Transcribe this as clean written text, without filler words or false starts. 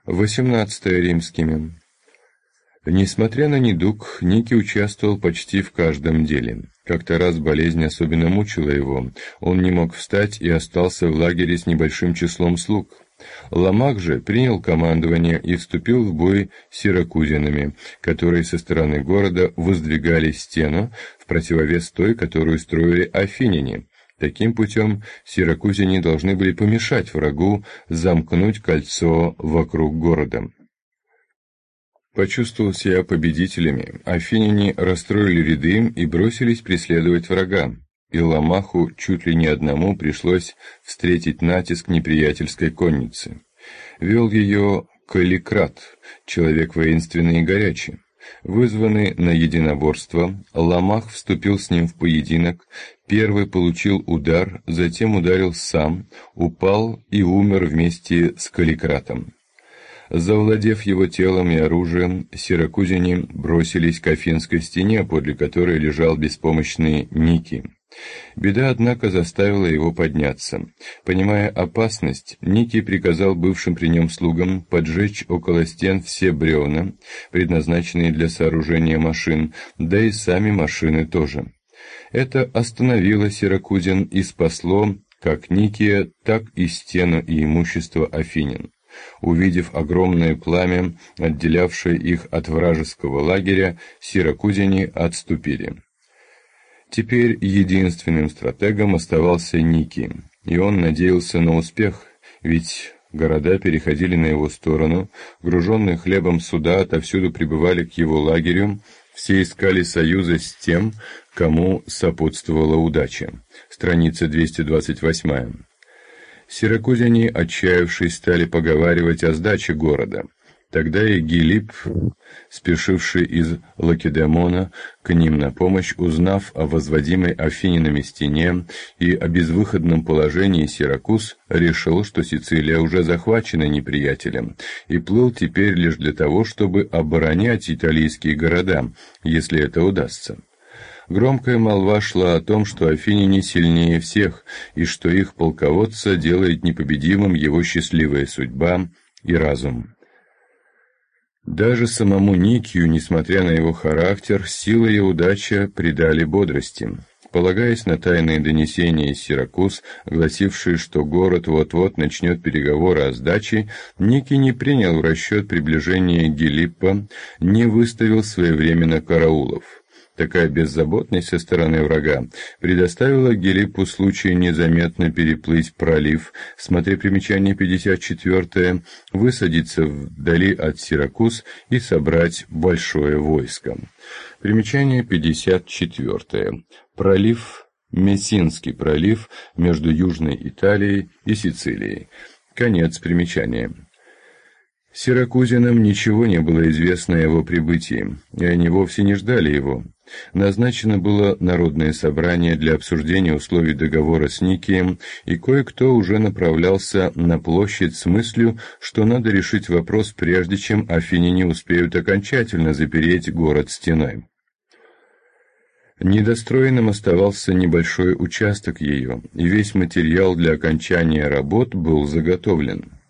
18 римскими. Несмотря на недуг, Ники участвовал почти в каждом деле. Как-то раз болезнь особенно мучила его, он не мог встать и остался в лагере с небольшим числом слуг. Ламах же принял командование и вступил в бой с сиракузянами, которые со стороны города воздвигали стену в противовес той, которую строили афиняне. Таким путем сиракузяне должны были помешать врагу замкнуть кольцо вокруг города. Почувствовав себя победителями, афиняне расстроили ряды и бросились преследовать врага, и Ламаху чуть ли не одному пришлось встретить натиск неприятельской конницы. Вел ее Каликрат, человек воинственный и горячий. Вызванный на единоборство, Ламах вступил с ним в поединок, первый получил удар, затем ударил сам, упал и умер вместе с Каликратом. Завладев его телом и оружием, сиракузяне бросились к Афинской стене, подле которой лежал беспомощный Ники. Беда, однако, заставила его подняться. Понимая опасность, Ники приказал бывшим при нем слугам поджечь около стен все бревна, предназначенные для сооружения машин, да и сами машины тоже. Это остановило сиракузян и спасло как Никия, так и стену и имущество афинян. Увидев огромное пламя, отделявшее их от вражеского лагеря, сиракузяне отступили. Теперь единственным стратегом оставался Ники, и он надеялся на успех, ведь города переходили на его сторону, груженные хлебом суда отовсюду прибывали к его лагерю, все искали союза с тем, кому сопутствовала удача. Страница 228. Сиракузяне, отчаявшись, стали поговаривать о сдаче города. Тогда и Гилипп, спешивший из Лакедемона к ним на помощь, узнав о возводимой афинянами стене и о безвыходном положении Сиракуз, решил, что Сицилия уже захвачена неприятелем, и плыл теперь лишь для того, чтобы оборонять италийские города, если это удастся. Громкая молва шла о том, что афиняне сильнее всех, и что их полководца делает непобедимым его счастливая судьба и разум. Даже самому Никию, несмотря на его характер, сила и удача придали бодрости. Полагаясь на тайные донесения из Сиракуз, гласившие, что город вот-вот начнет переговоры о сдаче, Ники не принял в расчет приближение Гилиппа, не выставил своевременно караулов. Такая беззаботность со стороны врага предоставила Гилиппу случай незаметно переплыть пролив, смотря примечание 54, высадиться вдали от Сиракуз и собрать большое войско. Примечание 54. Пролив Мессинский пролив между Южной Италией и Сицилией. Конец примечания. Сиракузянам ничего не было известно о его прибытии, и они вовсе не ждали его. Назначено было народное собрание для обсуждения условий договора с Никием, и кое-кто уже направлялся на площадь с мыслью, что надо решить вопрос, прежде чем афиняне успеют окончательно запереть город стеной. Недостроенным оставался небольшой участок ее, и весь материал для окончания работ был заготовлен.